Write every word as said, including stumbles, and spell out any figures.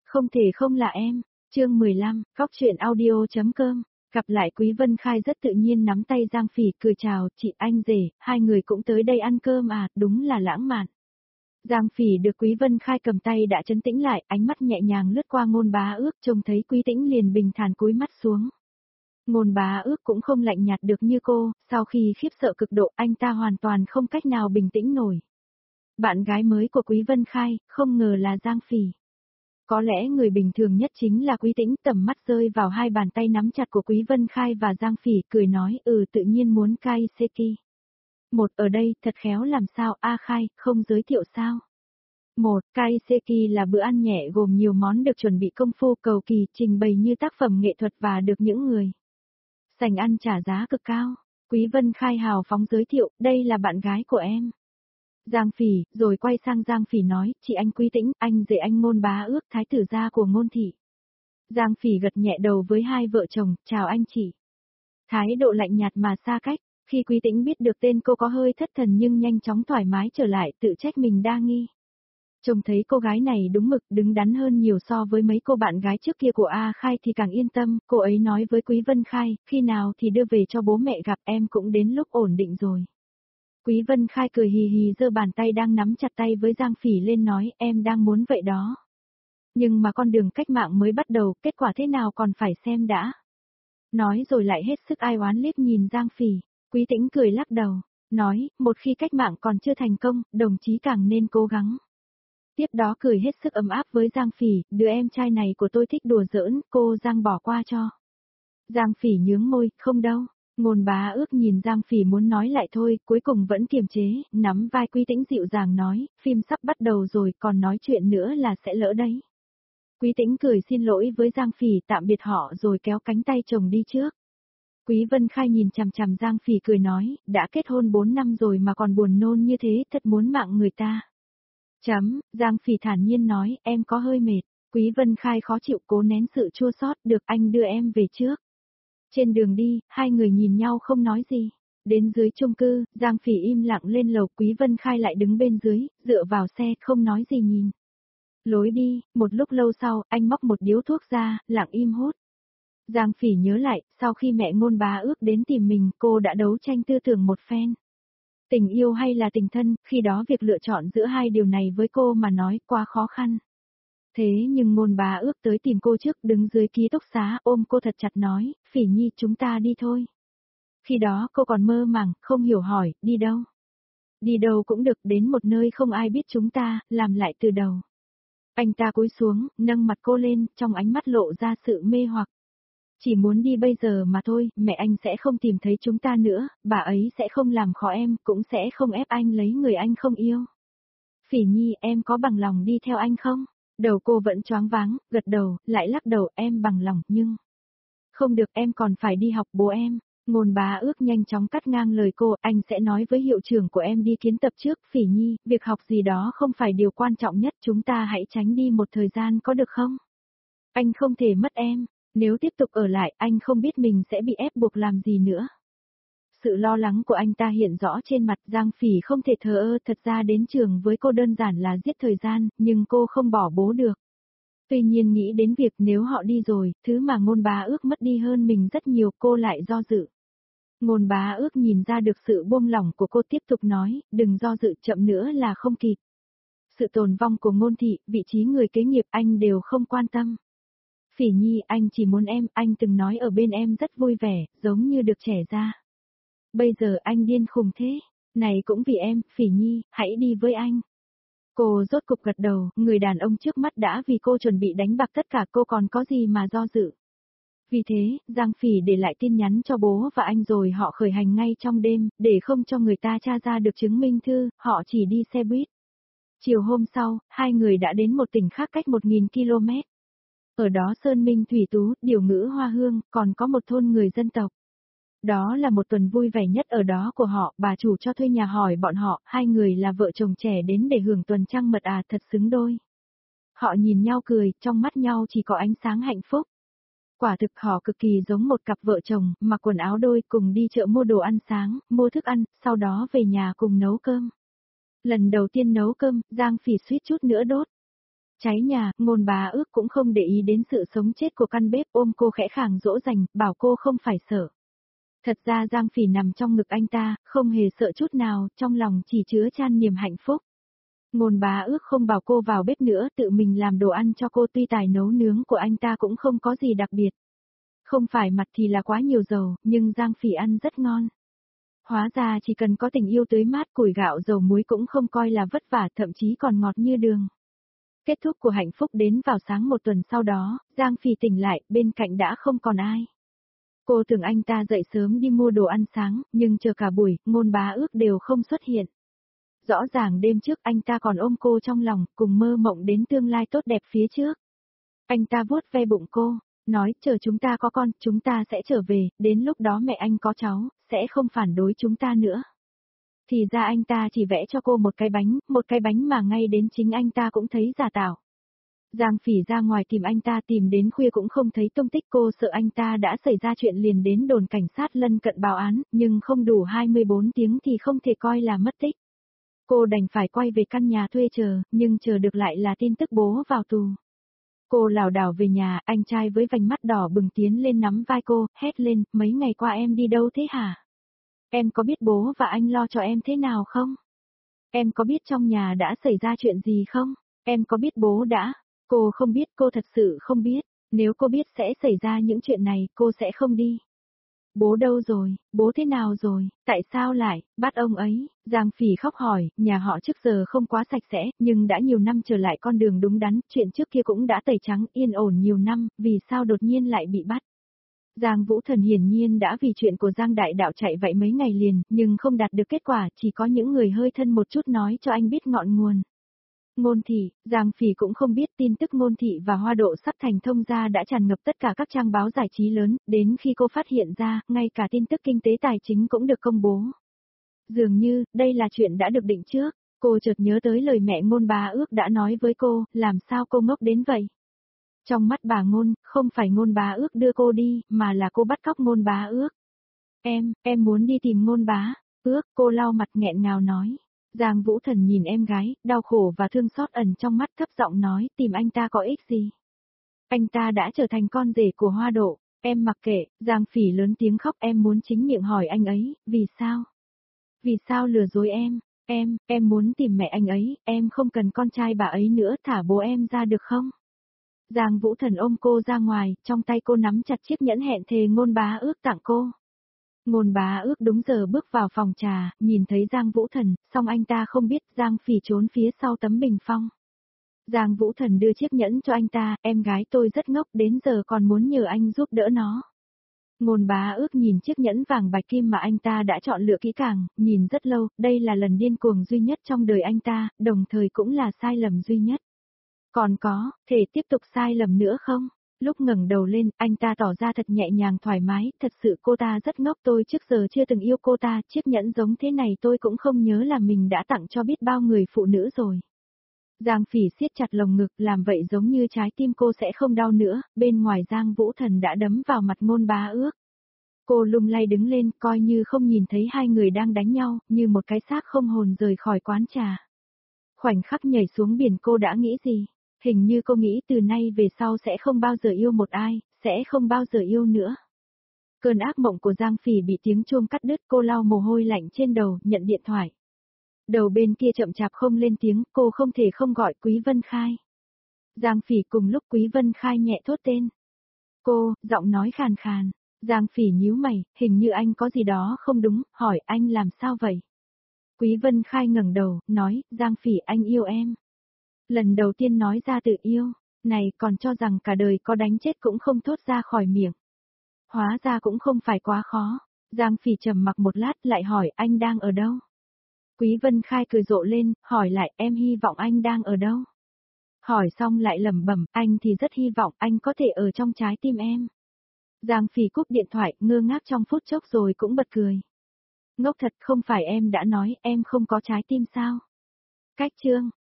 Không thể không là em. Chương mười lăm, Cóc truyện audio.com. Gặp lại Quý Vân Khai rất tự nhiên nắm tay Giang Phỉ cười chào, chị anh rể, hai người cũng tới đây ăn cơm à, đúng là lãng mạn. Giang Phỉ được Quý Vân Khai cầm tay đã trấn tĩnh lại, ánh mắt nhẹ nhàng lướt qua Ngôn Bá Ước, trông thấy Quý Tĩnh liền bình thản cúi mắt xuống. Ngôn Bá Ước cũng không lạnh nhạt được như cô, sau khi khiếp sợ cực độ anh ta hoàn toàn không cách nào bình tĩnh nổi. Bạn gái mới của Quý Vân Khai, không ngờ là Giang Phỉ. Có lẽ người bình thường nhất chính là Quý Tĩnh, tầm mắt rơi vào hai bàn tay nắm chặt của Quý Vân Khai và Giang Phỉ, cười nói, ừ tự nhiên muốn Kaiseki. Một ở đây, thật khéo làm sao, A Khai, không giới thiệu sao? Một, Kaiseki là bữa ăn nhẹ gồm nhiều món được chuẩn bị công phu cầu kỳ, trình bày như tác phẩm nghệ thuật và được những người sành ăn trả giá cực cao. Quý Vân Khai hào phóng giới thiệu, đây là bạn gái của em. Giang Phỉ, rồi quay sang Giang Phỉ nói, chị anh Quý Tĩnh, anh rể anh Ngôn Bá Ước, thái tử gia của Ngôn thị. Giang Phỉ gật nhẹ đầu với hai vợ chồng, chào anh chị. Thái độ lạnh nhạt mà xa cách, khi Quý Tĩnh biết được tên cô có hơi thất thần nhưng nhanh chóng thoải mái trở lại, tự trách mình đa nghi. Trông thấy cô gái này đúng mực, đứng đắn hơn nhiều so với mấy cô bạn gái trước kia của A Khai thì càng yên tâm, cô ấy nói với Quý Vân Khai, khi nào thì đưa về cho bố mẹ gặp, em cũng đến lúc ổn định rồi. Quý Vân Khai cười hì hì giơ bàn tay đang nắm chặt tay với Giang Phỉ lên nói, em đang muốn vậy đó. Nhưng mà con đường cách mạng mới bắt đầu, kết quả thế nào còn phải xem đã. Nói rồi lại hết sức ai oán liếc nhìn Giang Phỉ, Quý Tĩnh cười lắc đầu, nói, một khi cách mạng còn chưa thành công, đồng chí càng nên cố gắng. Tiếp đó cười hết sức ấm áp với Giang Phỉ, đứa em trai này của tôi thích đùa giỡn, cô Giang bỏ qua cho. Giang Phỉ nhướng môi, không đâu. Ngôn Bá Ước nhìn Giang Phỉ muốn nói lại thôi, cuối cùng vẫn kiềm chế, nắm vai Quý Tĩnh dịu dàng nói, phim sắp bắt đầu rồi, còn nói chuyện nữa là sẽ lỡ đấy. Quý Tĩnh cười xin lỗi với Giang Phỉ, tạm biệt họ rồi kéo cánh tay chồng đi trước. Quý Vân Khai nhìn chằm chằm Giang Phỉ cười nói, đã kết hôn bốn năm rồi mà còn buồn nôn như thế, thật muốn mạng người ta. Chấm, Giang Phỉ thản nhiên nói, em có hơi mệt. Quý Vân Khai khó chịu cố nén sự chua xót, được anh đưa em về trước. Trên đường đi, hai người nhìn nhau không nói gì. Đến dưới chung cư, Giang Phỉ im lặng lên lầu, Quý Vân Khai lại đứng bên dưới, dựa vào xe không nói gì nhìn. Lối đi, một lúc lâu sau, anh móc một điếu thuốc ra, lặng im hút. Giang Phỉ nhớ lại, sau khi mẹ Ngôn Bá Ước đến tìm mình, cô đã đấu tranh tư tưởng một phen. Tình yêu hay là tình thân, khi đó việc lựa chọn giữa hai điều này với cô mà nói quá khó khăn. Thế nhưng Ngôn Bá Ước tới tìm cô trước, đứng dưới ký túc xá ôm cô thật chặt nói, Phỉ Nhi chúng ta đi thôi. Khi đó cô còn mơ màng, không hiểu hỏi, đi đâu? Đi đâu cũng được, đến một nơi không ai biết chúng ta, làm lại từ đầu. Anh ta cúi xuống, nâng mặt cô lên, trong ánh mắt lộ ra sự mê hoặc. Chỉ muốn đi bây giờ mà thôi, mẹ anh sẽ không tìm thấy chúng ta nữa, bà ấy sẽ không làm khó em, cũng sẽ không ép anh lấy người anh không yêu. Phỉ Nhi, em có bằng lòng đi theo anh không? Đầu cô vẫn choáng váng, gật đầu, lại lắc đầu, em bằng lòng, nhưng... Không được, em còn phải đi học bố em. Ngôn Bá Ước nhanh chóng cắt ngang lời cô, anh sẽ nói với hiệu trưởng của em đi kiến tập trước, Phỉ Nhi, việc học gì đó không phải điều quan trọng nhất, chúng ta hãy tránh đi một thời gian có được không? Anh không thể mất em, nếu tiếp tục ở lại, anh không biết mình sẽ bị ép buộc làm gì nữa. Sự lo lắng của anh ta hiện rõ trên mặt, Giang Phỉ không thể thờ ơ, thật ra đến trường với cô đơn giản là giết thời gian, nhưng cô không bỏ bố được. Tuy nhiên nghĩ đến việc nếu họ đi rồi, thứ mà Ngôn Bá Ước mất đi hơn mình rất nhiều, cô lại do dự. Ngôn Bá Ước nhìn ra được sự buông lỏng của cô, tiếp tục nói, đừng do dự, chậm nữa là không kịp. Sự tồn vong của Ngôn thị, vị trí người kế nghiệp anh đều không quan tâm. Phỉ Nhi, anh chỉ muốn em, anh từng nói ở bên em rất vui vẻ, giống như được trẻ ra. Bây giờ anh điên khùng thế, này cũng vì em, Phỉ Nhi, hãy đi với anh. Cô rốt cục gật đầu, người đàn ông trước mắt đã vì cô chuẩn bị đánh bạc tất cả, cô còn có gì mà do dự. Vì thế, Giang Phỉ để lại tin nhắn cho bố và anh rồi họ khởi hành ngay trong đêm, để không cho người ta tra ra được chứng minh thư, họ chỉ đi xe buýt. Chiều hôm sau, hai người đã đến một tỉnh khác cách một nghìn ki lô mét. Ở đó Sơn Minh Thủy Tú, Điều Ngữ Hoa Hương, còn có một thôn người dân tộc. Đó là một tuần vui vẻ nhất ở đó của họ, bà chủ cho thuê nhà hỏi bọn họ, hai người là vợ chồng trẻ đến để hưởng tuần trăng mật à, thật xứng đôi. Họ nhìn nhau cười, trong mắt nhau chỉ có ánh sáng hạnh phúc. Quả thực họ cực kỳ giống một cặp vợ chồng, mặc quần áo đôi, cùng đi chợ mua đồ ăn sáng, mua thức ăn, sau đó về nhà cùng nấu cơm. Lần đầu tiên nấu cơm, Giang Phỉ suýt chút nữa đốt. Cháy nhà, Ngôn Bá Ước cũng không để ý đến sự sống chết của căn bếp, ôm cô khẽ khàng dỗ dành, bảo cô không phải sợ. Thật ra Giang Phỉ nằm trong ngực anh ta, không hề sợ chút nào, trong lòng chỉ chứa chan niềm hạnh phúc. Ngôn Bá Ước không bảo cô vào bếp nữa, tự mình làm đồ ăn cho cô, tuy tài nấu nướng của anh ta cũng không có gì đặc biệt. Không phải mặt thì là quá nhiều dầu, nhưng Giang Phỉ ăn rất ngon. Hóa ra chỉ cần có tình yêu tưới mát, củi gạo dầu muối cũng không coi là vất vả, thậm chí còn ngọt như đường. Kết thúc của hạnh phúc đến vào sáng một tuần sau đó, Giang Phỉ tỉnh lại, bên cạnh đã không còn ai. Cô tưởng anh ta dậy sớm đi mua đồ ăn sáng, nhưng chờ cả buổi, Ngôn Bá Ước đều không xuất hiện. Rõ ràng đêm trước anh ta còn ôm cô trong lòng, cùng mơ mộng đến tương lai tốt đẹp phía trước. Anh ta vuốt ve bụng cô, nói chờ chúng ta có con, chúng ta sẽ trở về, đến lúc đó mẹ anh có cháu, sẽ không phản đối chúng ta nữa. Thì ra anh ta chỉ vẽ cho cô một cái bánh, một cái bánh mà ngay đến chính anh ta cũng thấy giả tạo. Giang Phỉ ra ngoài tìm anh ta, tìm đến khuya cũng không thấy tung tích, cô sợ anh ta đã xảy ra chuyện liền đến đồn cảnh sát lân cận báo án, nhưng không đủ hai mươi bốn tiếng thì không thể coi là mất tích. Cô đành phải quay về căn nhà thuê chờ, nhưng chờ được lại là tin tức bố vào tù. Cô lảo đảo về nhà, anh trai với vành mắt đỏ bừng tiến lên nắm vai cô, hét lên, mấy ngày qua em đi đâu thế hả? Em có biết bố và anh lo cho em thế nào không? Em có biết trong nhà đã xảy ra chuyện gì không? Em có biết bố đã? Cô không biết, cô thật sự không biết. Nếu cô biết sẽ xảy ra những chuyện này, cô sẽ không đi. Bố đâu rồi, bố thế nào rồi, tại sao lại, bắt ông ấy? Giang Phỉ khóc hỏi, nhà họ trước giờ không quá sạch sẽ, nhưng đã nhiều năm trở lại con đường đúng đắn, chuyện trước kia cũng đã tẩy trắng, yên ổn nhiều năm, vì sao đột nhiên lại bị bắt? Giang Vũ Thần hiển nhiên đã vì chuyện của Giang Đại Đạo chạy vậy mấy ngày liền, nhưng không đạt được kết quả, chỉ có những người hơi thân một chút nói cho anh biết ngọn nguồn. Ngôn Thị, Giang Phỉ cũng không biết tin tức Ngôn Thị và Hoa Độ sắp thành thông gia đã tràn ngập tất cả các trang báo giải trí lớn, đến khi cô phát hiện ra, ngay cả tin tức kinh tế tài chính cũng được công bố. Dường như, đây là chuyện đã được định trước, cô chợt nhớ tới lời mẹ Ngôn Bá Ước đã nói với cô, làm sao cô ngốc đến vậy? Trong mắt bà Ngôn, không phải Ngôn Bá Ước đưa cô đi, mà là cô bắt cóc Ngôn Bá Ước. Em, em muốn đi tìm Ngôn Bá Ước, cô lau mặt nghẹn ngào nói. Giang Vũ Thần nhìn em gái, đau khổ và thương xót ẩn trong mắt, thấp giọng nói, tìm anh ta có ích gì? Anh ta đã trở thành con rể của Hoa Độ, em mặc kệ. Giang Phỉ lớn tiếng khóc, em muốn chính miệng hỏi anh ấy, vì sao? Vì sao lừa dối em? Em, em muốn tìm mẹ anh ấy, em không cần con trai bà ấy nữa, thả bố em ra được không? Giang Vũ Thần ôm cô ra ngoài, trong tay cô nắm chặt chiếc nhẫn hẹn thề Ngôn Bá Ước tặng cô. Ngôn Bá Ước đúng giờ bước vào phòng trà, nhìn thấy Giang Vũ Thần, song anh ta không biết Giang Phỉ trốn phía sau tấm bình phong. Giang Vũ Thần đưa chiếc nhẫn cho anh ta, em gái tôi rất ngốc, đến giờ còn muốn nhờ anh giúp đỡ nó. Ngôn Bá Ước nhìn chiếc nhẫn vàng bạch kim mà anh ta đã chọn lựa kỹ càng, nhìn rất lâu, đây là lần điên cuồng duy nhất trong đời anh ta, đồng thời cũng là sai lầm duy nhất. Còn có, thể tiếp tục sai lầm nữa không? Lúc ngẩng đầu lên, anh ta tỏ ra thật nhẹ nhàng thoải mái, thật sự cô ta rất ngốc, tôi trước giờ chưa từng yêu cô ta, chiếc nhẫn giống thế này tôi cũng không nhớ là mình đã tặng cho biết bao người phụ nữ rồi. Giang Phỉ siết chặt lồng ngực, làm vậy giống như trái tim cô sẽ không đau nữa, bên ngoài Giang Vũ Thần đã đấm vào mặt Ngôn Bá Ước. Cô lung lay đứng lên, coi như không nhìn thấy hai người đang đánh nhau, như một cái xác không hồn rời khỏi quán trà. Khoảnh khắc nhảy xuống biển cô đã nghĩ gì? Hình như cô nghĩ từ nay về sau sẽ không bao giờ yêu một ai, sẽ không bao giờ yêu nữa. Cơn ác mộng của Giang Phỉ bị tiếng chuông cắt đứt, cô lau mồ hôi lạnh trên đầu, nhận điện thoại. Đầu bên kia chậm chạp không lên tiếng, cô không thể không gọi Quý Vân Khai. Giang Phỉ cùng lúc Quý Vân Khai nhẹ thốt tên. Cô, giọng nói khàn khàn. Giang Phỉ nhíu mày, hình như anh có gì đó không đúng, hỏi anh làm sao vậy? Quý Vân Khai ngẩng đầu, nói, Giang Phỉ anh yêu em. Lần đầu tiên nói ra tự yêu, này còn cho rằng cả đời có đánh chết cũng không thốt ra khỏi miệng. Hóa ra cũng không phải quá khó. Giang Phỉ trầm mặc một lát lại hỏi anh đang ở đâu? Quý Vân Khai cười rộ lên, hỏi lại em hy vọng anh đang ở đâu? Hỏi xong lại lẩm bẩm, anh thì rất hy vọng anh có thể ở trong trái tim em. Giang Phỉ cúp điện thoại, ngơ ngác trong phút chốc rồi cũng bật cười. Ngốc thật, không phải em đã nói em không có trái tim sao? Cách chương